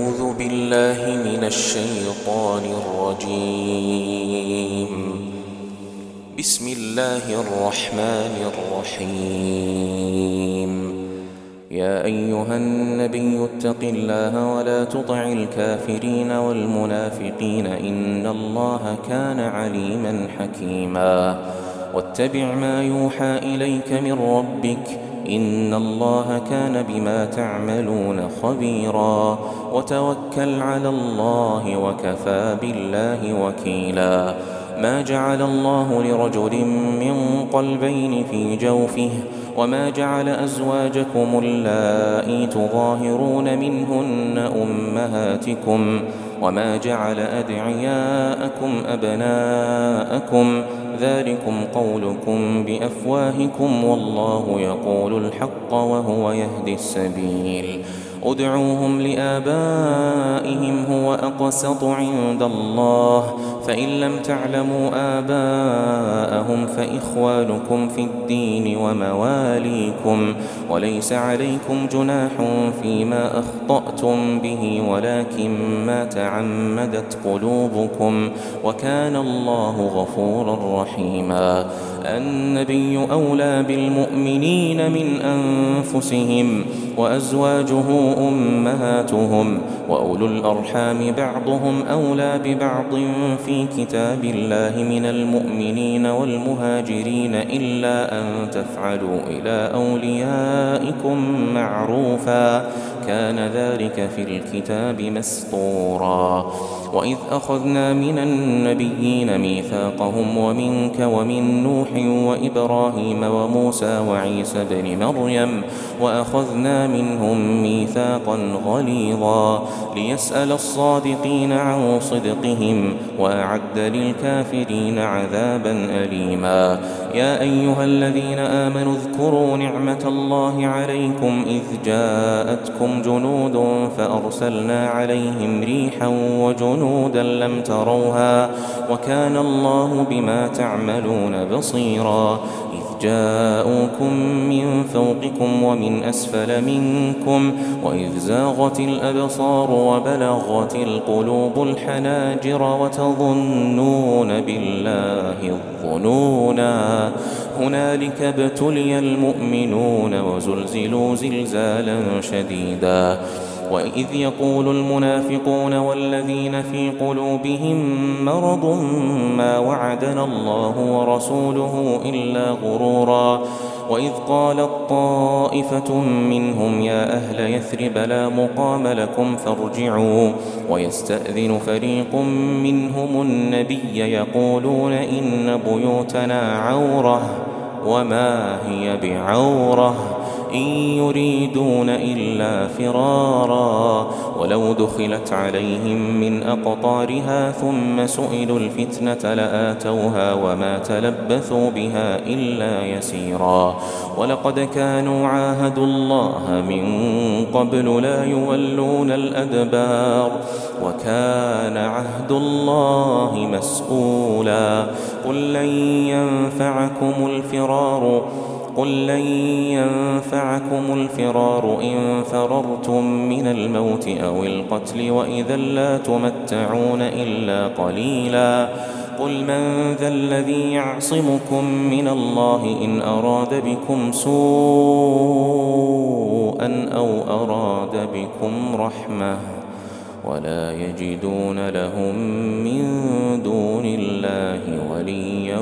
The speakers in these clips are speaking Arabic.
أعوذ بالله من الشيطان الرجيم. بسم الله الرحمن الرحيم. يا أيها النبي اتق الله ولا تطع الكافرين والمنافقين إن الله كان عليما حكيما. واتبع ما يوحى إليك من ربك إن الله كان بما تعملون خبيرا. وتوكل على الله وكفى بالله وكيلا. ما جعل الله لرجل من قلبين في جوفه وما جعل أزواجكم اللائي تظاهرون منهن أمهاتكم وما جعل أدعياءكم أبناءكم ذلكم قولكم بأفواهكم والله يقول الحق وهو يهدي السبيل. ادعوهم لآبائهم هو أقسط عند الله فإن لم تعلموا آباءهم فإخوانكم في الدين ومواليكم وليس عليكم جناح فيما أخطأتم به ولكن ما تعمدت قلوبكم وكان الله غفورا رحيما. النبي أولى بالمؤمنين من أنفسهم وأزواجه أمهاتهم وأولو الأرحام بعضهم أولى ببعض في كتاب الله من المؤمنين والمهاجرين إلا أن تفعلوا إلى أوليائكم معروفا كان ذلك في الكتاب مسطورا. وإذ أخذنا من النبيين ميثاقهم ومنك ومن نوح وإبراهيم وموسى وعيسى بن مريم وأخذنا منهم ميثاقا غليظا ليسأل الصادقين عن صدقهم وأعد للكافرين عذابا أليما. يا أيها الذين آمنوا اذكروا نعمة الله عليكم إذ جاءتكم جنود فأرسلنا عليهم ريحا وجنودا لم تروها وكان الله بما تعملون بصيرا. إذ جاءوكم من فوقكم ومن أسفل منكم وإذ زاغت الأبصار وبلغت القلوب الحناجر وتظنون بالله الظنونا. هنالك ابتلي المؤمنون وزلزلوا زلزالا شديدا. وإذ يقول المنافقون والذين في قلوبهم مرض ما وعدنا الله ورسوله إلا غرورا. وإذ قالت طائفة منهم يا أهل يثرب لا مقام لكم فارجعوا ويستأذن فريق منهم النبي يقولون إن بيوتنا عورة وما هي بعورة إن يريدون إلا فرارا. ولو دخلت عليهم من أقطارها ثم سئلوا الفتنة لآتوها وما تلبثوا بها إلا يسيرا. ولقد كانوا عاهدوا الله من قبل لا يولون الأدبار وكان عهد الله مسؤولا. قل لن ينفعكم الفرار إن فررتم من الموت أو القتل وإذا لا تمتعون إلا قليلا. قل من ذا الذي يعصمكم من الله إن أراد بكم سوءا أو أراد بكم رحمة ولا يجدون لهم من دون الله وليا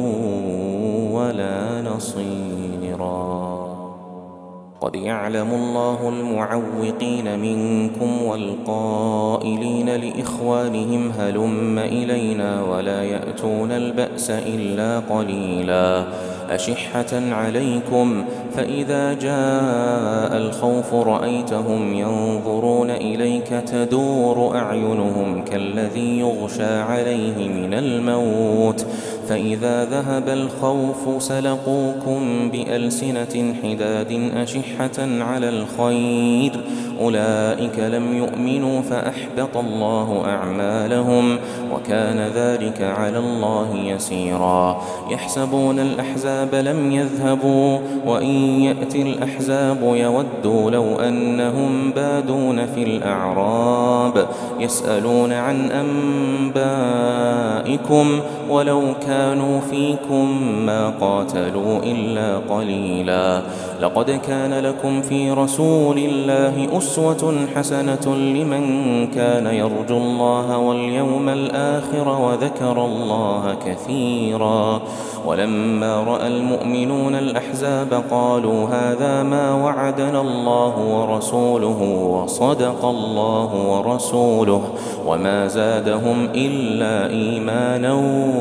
ولا نصيرا. قد يعلم الله المعوقين منكم والقائلين لإخوانهم هلم إلينا ولا يأتون البأس إلا قليلا. أشحة عليكم فإذا جاء الخوف رأيتهم ينظرون إليك تدور أعينهم كالذي يغشى عليه من الموت فإذا ذهب الخوف سلقوكم بألسنة حداد أشحة على الخير أولئك لم يؤمنوا فأحبط الله أعمالهم وكان ذلك على الله يسيرا. يحسبون الأحزاب لم يذهبوا وإن يأتي الأحزاب يودوا لو أنهم بادون في الأعراب الأعراب يسألون عن أنبائكم ولو كانوا فيكم ما قاتلوا إلا قليلا. لقد كان لكم في رسول الله أسوة حسنة لمن كان يرجو الله واليوم الآخر وذكر الله كثيرا. ولما رأى المؤمنون الأحزاب قالوا هذا ما وعدنا الله ورسوله وصدق الله ورسوله وما زادهم إلا إيمانا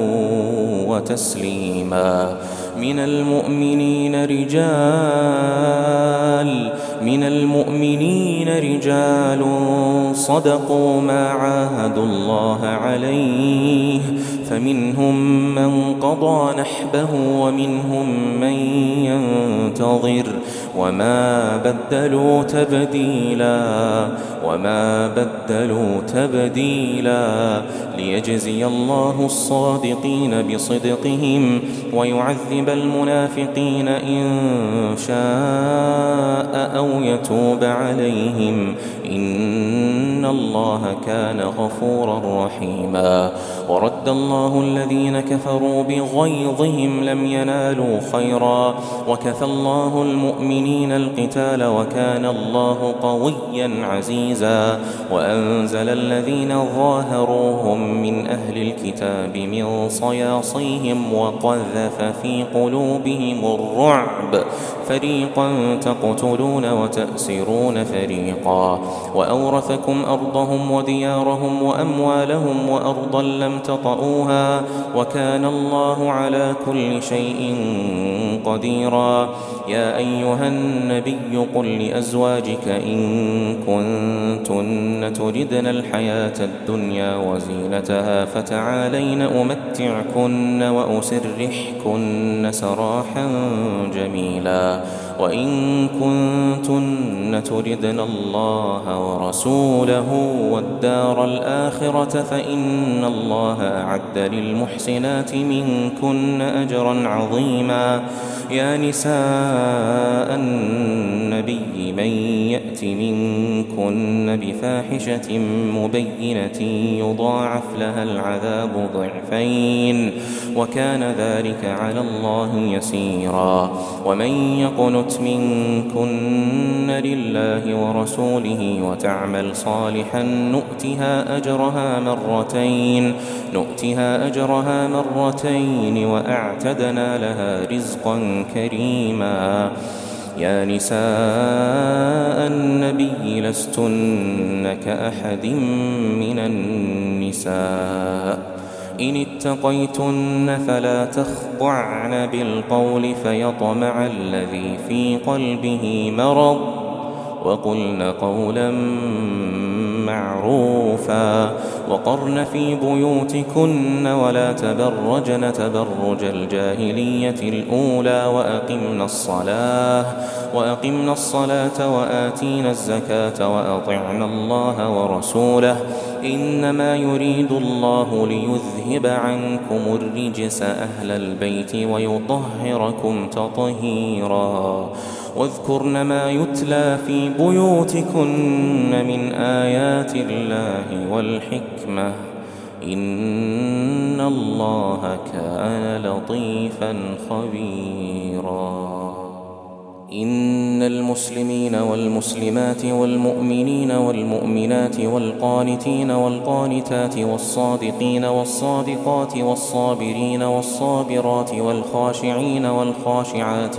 وتسليما. من المؤمنين رجال صدقوا ما عاهدوا الله عليه فمنهم من قضى نحبه ومنهم من ينتظر وما بدلوا تبديلا ليجزي الله الصادقين بصدقهم ويعذب المنافقين إن شاء أو يتوب عليهم إن الله كان غفورا رحيما. ورد الله الذين كفروا بغيظهم لم ينالوا خيرا وكفى الله المؤمنين القتال وكان الله قويا عزيزا. وأنزل الذين ظاهروهم من أهل الكتاب من صياصيهم وقذف في قلوبهم الرعب فريقا تقتلون وتأسرون فريقا. وأورثكم أرضهم وديارهم وأموالهم وأرضا لم تطئوها وكان الله على كل شيء قديرا. يا أيها النبي قل لأزواجك إن كنتن تردن الحياة الدنيا وزينتها فتعالين أمتعكن وأسرحكن سراحا جميلا. وإن كنتن تردن الله ورسوله والدار الآخرة فإن الله أعد للمحسنات منكن أجرا عظيما. يا نساء النبي من يأت منكن بفاحشة مبينة يضاعف لها العذاب ضعفين وكان ذلك على الله يسيرا. ومن يقنت منكن لله ورسوله وتعمل صالحا نؤتها أجرها مرتين وأعتدنا لها رزقا كريما. يا نساء النبي لستن كأحد من النساء إن اتقيتن فلا تخضعن بالقول فيطمع الذي في قلبه مرض وقلن قولا معروفا. وقرن في بيوتكن ولا تبرجن تبرج الجاهلية الأولى وأقمنا الصلاة وآتينا الزكاة وأطعنا الله ورسوله إنما يريد الله ليذهب عنكم الرجس أهل البيت ويطهركم تطهيرا. واذكرن ما يتلى في بيوتكن من آيات الله والحكمة إن الله كان لطيفا خبيرا. إن المسلمين والمسلمات والمؤمنين والمؤمنات والقانتين والقانتات والصادقين والصادقات والصابرين والصابرات والخاشعين والخاشعات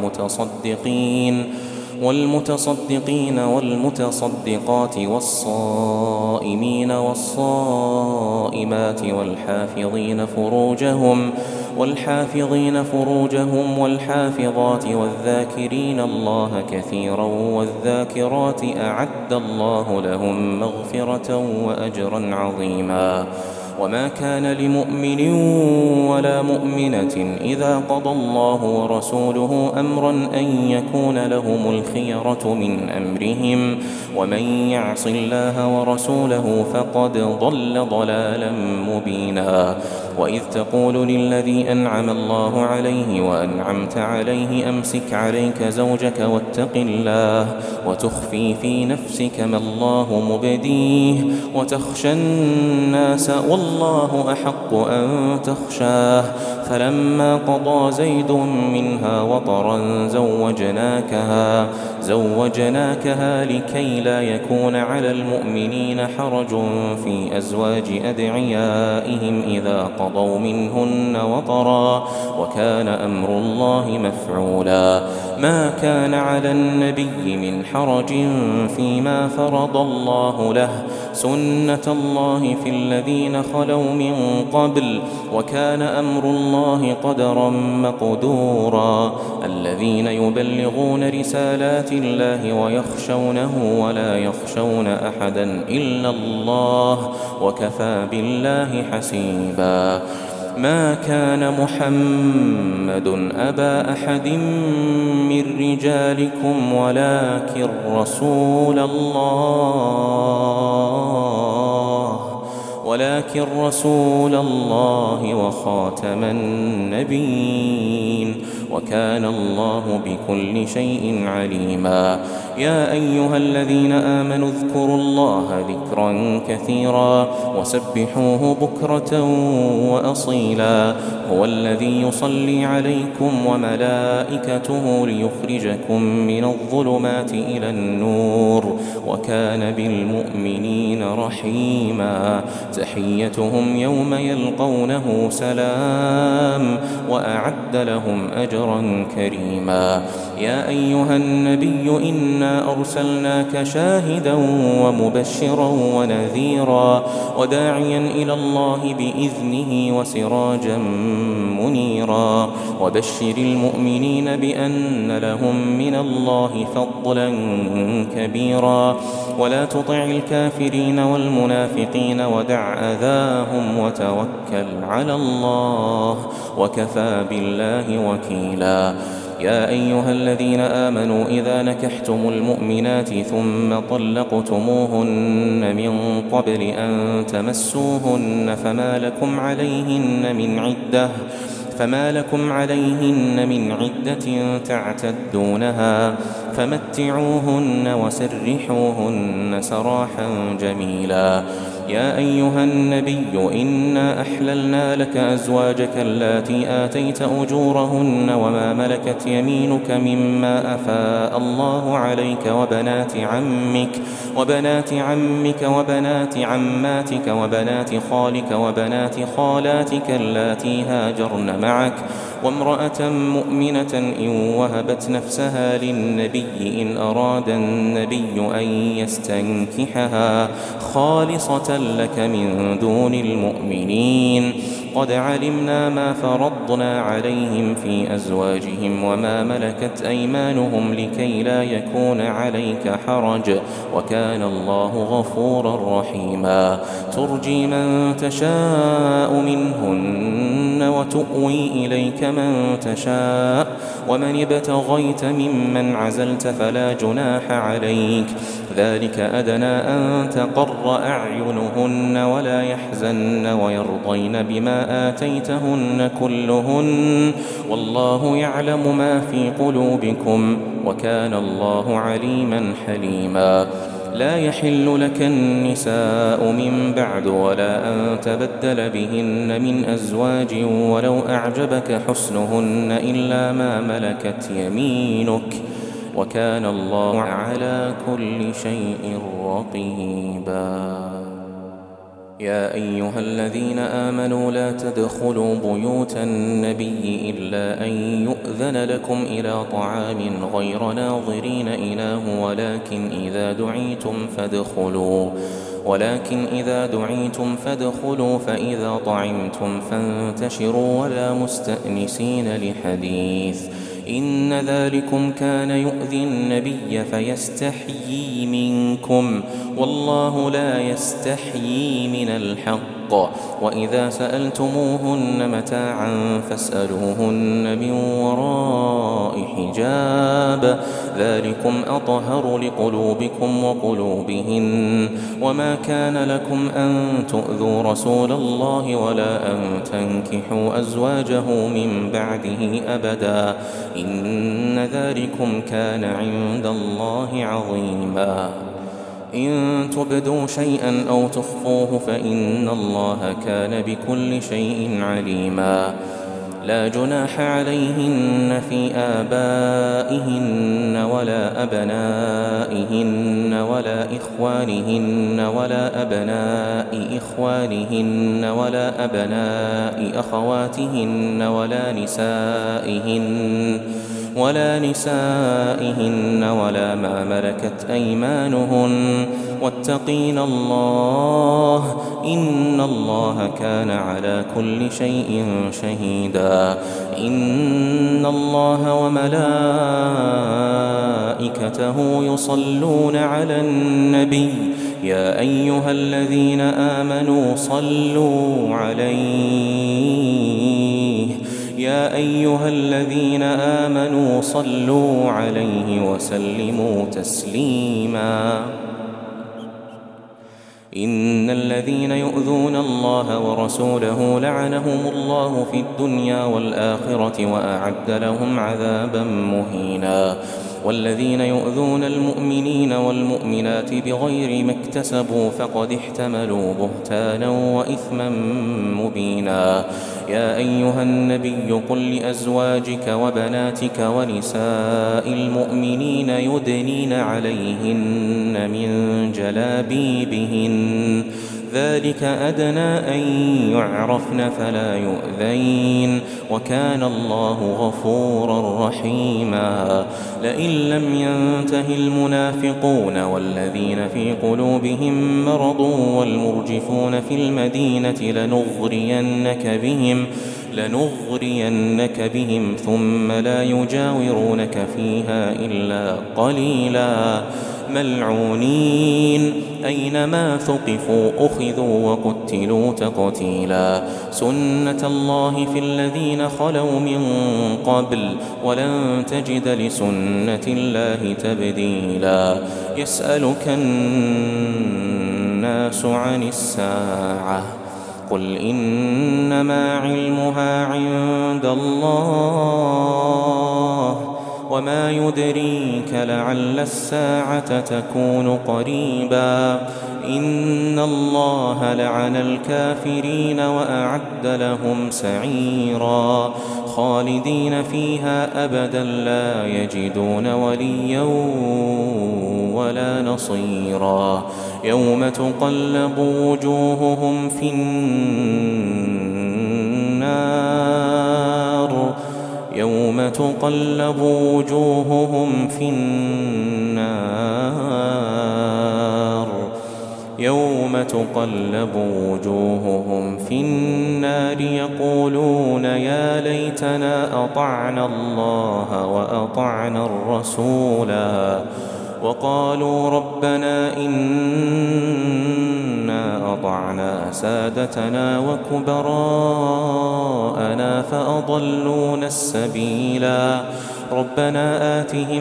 والمتصدقين والمتصدقات والصائمين والصائمات والحافظين فروجهم والحافظات والذاكرين الله كثيرا والذاكرات أعد الله لهم مغفرة وأجرا عظيما. وما كان لمؤمن ولا مؤمنة إذا قضى الله ورسوله أمرا أن يكون لهم الخيرة من أمرهم ومن يعص الله ورسوله فقد ضل ضلالا مبينا. وإذ تقول للذي أنعم الله عليه وأنعمت عليه أمسك عليك زوجك واتق الله وتخفي في نفسك ما الله مبديه وتخشى الناس والله أحق أن تخشاه فلما قضى زيد منها وطرا زوجناكها لكي لا يكون على المؤمنين حرج في أزواج أدعيائهم إذا قضوا منهن وطرا وكان أمر الله مفعولا ما كان على النبي من حرج فيما فرض الله له سنة الله في الذين خلوا من قبل وكان أمر الله قدرا مقدورا الذين يبلغون رسالات الله ويخشونه ولا يخشون أحدا إلا الله وكفى بالله حسيبا ما كان محمد أبا أحد من رجالكم ولكن رسول الله وخاتم النبيين وكان الله بكل شيء عليما يا أيها الذين آمنوا اذكروا الله ذكرا كثيرا وسبحوه بكرة وأصيلا هو الذي يصلي عليكم وملائكته ليخرجكم من الظلمات إلى النور وكان بالمؤمنين رحيما تحيتهم يوم يلقونه سلام وأعد لهم أجرا كريما يا أيها النبي إنا أرسلناك شاهدا ومبشرا ونذيرا وداعيا إلى الله بإذنه وسراجا منيرا وبشر المؤمنين بأن لهم من الله فضلا كبيرا ولا تطع الكافرين والمنافقين ودع أذاهم وتوكل على الله وكفى بالله وكيلا يا أيها الذين آمنوا إذا نكحتم المؤمنات ثم طلقتموهن من قبل أن تمسوهن فما لكم عليهن من عدة تعتدونها فمتعوهن وسرحوهن سراحا جميلا يا أيها النبي إنا أحللنا لك أزواجك اللاتي آتيت أجورهن وما ملكت يمينك مما أفاء الله عليك وبنات عمك وبنات عماتك وبنات خالك وبنات خالاتك اللاتي هاجرن معك وامرأة مؤمنة إن وهبت نفسها للنبي إن أراد النبي أن يستنكحها خالصة لك من دون المؤمنين قد علمنا ما فرضنا عليهم في أزواجهم وما ملكت أيمانهم لكي لا يكون عليك حرج وكان الله غفورا رحيما ترجي من تشاء منهن وتؤوي إليك من تشاء ومن ابتغيت ممن عزلت فلا جناح عليك ذلك أدنى أن تقر أعينهن ولا يحزن ويرضين بما آتيتهن كلهن والله يعلم ما في قلوبكم وكان الله عليما حليما لا يحل لك النساء من بعد ولا أن تبدل بهن من أزواج ولو أعجبك حسنهن إلا ما ملكت يمينك وكان الله على كل شيء رقيبا يا أيها الذين آمنوا لا تدخلوا بيوت النبي إلا أن يؤذن لكم إلى طعام غير ناظرين إناه ولكن إذا دعيتم فادخلوا فإذا طعمتم فانتشروا ولا مستأنسين لحديث إن ذلكم كان يؤذي النبي فيستحيي منكم والله لا يستحيي من الحق بالحق وإذا سألتموهن متاعا فاسألوهن من وراء حجاب ذلكم أطهر لقلوبكم وقلوبهن وما كان لكم أن تؤذوا رسول الله ولا أن تنكحوا أزواجه من بعده أبدا إن ذلكم كان عند الله عظيما إن تبدوا شيئا أو تخفوه فإن الله كان بكل شيء عليما لا جناح عليهن في آبائهن ولا أبنائهن ولا إخوانهن ولا أبناء إخوانهن ولا أبناء أخواتهن ولا نسائهن ولا ما ملكت أيمانهن واتقين الله إن الله كان على كل شيء شهيدا إن الله وملائكته يصلون على النبي يا أيها الذين آمنوا صلوا عليه وسلموا تسليما إن الذين يؤذون الله ورسوله لعنهم الله في الدنيا والآخرة وأعد لهم عذابا مهينا والذين يؤذون المؤمنين والمؤمنات بغير ما اكتسبوا فقد احتملوا بهتانا وإثما مبينا يا أيها النبي قل لأزواجك وبناتك ونساء المؤمنين يدنين عليهن من جلابيبهن ذلك أدنى أن يعرفن فلا يؤذين وكان الله غفورا رحيما لئن لم ينته المنافقون والذين في قلوبهم مرض والمرجفون في المدينة لنغرينك بهم ثم لا يجاورونك فيها إلا قليلا ملعونين أينما ثقفوا أخذوا وقتلوا تقتيلا سنة الله في الذين خلوا من قبل ولن تجد لسنة الله تبديلا يسألك الناس عن الساعة قل إنما علمها عند الله وما يدريك لعل الساعة تكون قريبا إن الله لعن الكافرين وأعد لهم سعيرا خالدين فيها أبدا لا يجدون وليا ولا نصيرا يوم تقلب وجوههم في النار يقولون يا ليتنا أطعنا الله وأطعنا الرسولا وقالوا ربنا إنا أطعنا سادتنا وكبراءنا فأضلونا السبيلا ربنا آتهم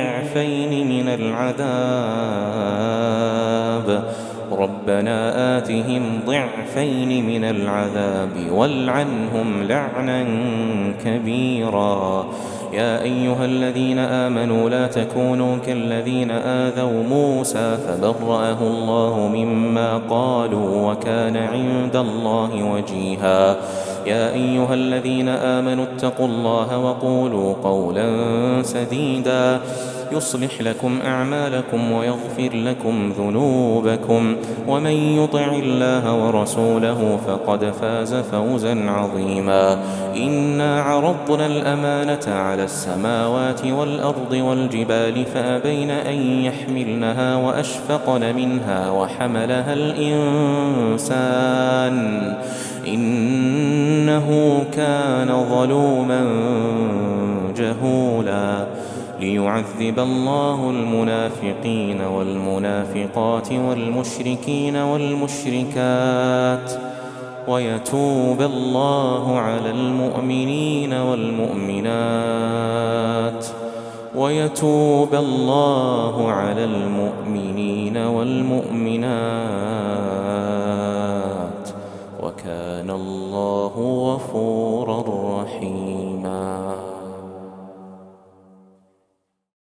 ضعفين من العذاب والعنهم لعنا كبيرا يا أيها الذين آمنوا لا تكونوا كالذين آذوا موسى فبرأه الله مما قالوا وكان عند الله وجيها يا أيها الذين آمنوا اتقوا الله وقولوا قولا سديدا يصلح لكم أعمالكم ويغفر لكم ذنوبكم ومن يطع الله ورسوله فقد فاز فوزا عظيما إنا عرضنا الأمانة على السماوات والأرض والجبال فأبين أن يحملنها وأشفقن منها وحملها الإنسان إنه كان ظلوما جهولا ليعذب الله المنافقين والمنافقات والمشركين والمشركات ويتوب الله على المؤمنين والمؤمنات وكان الله غفورا رحيما.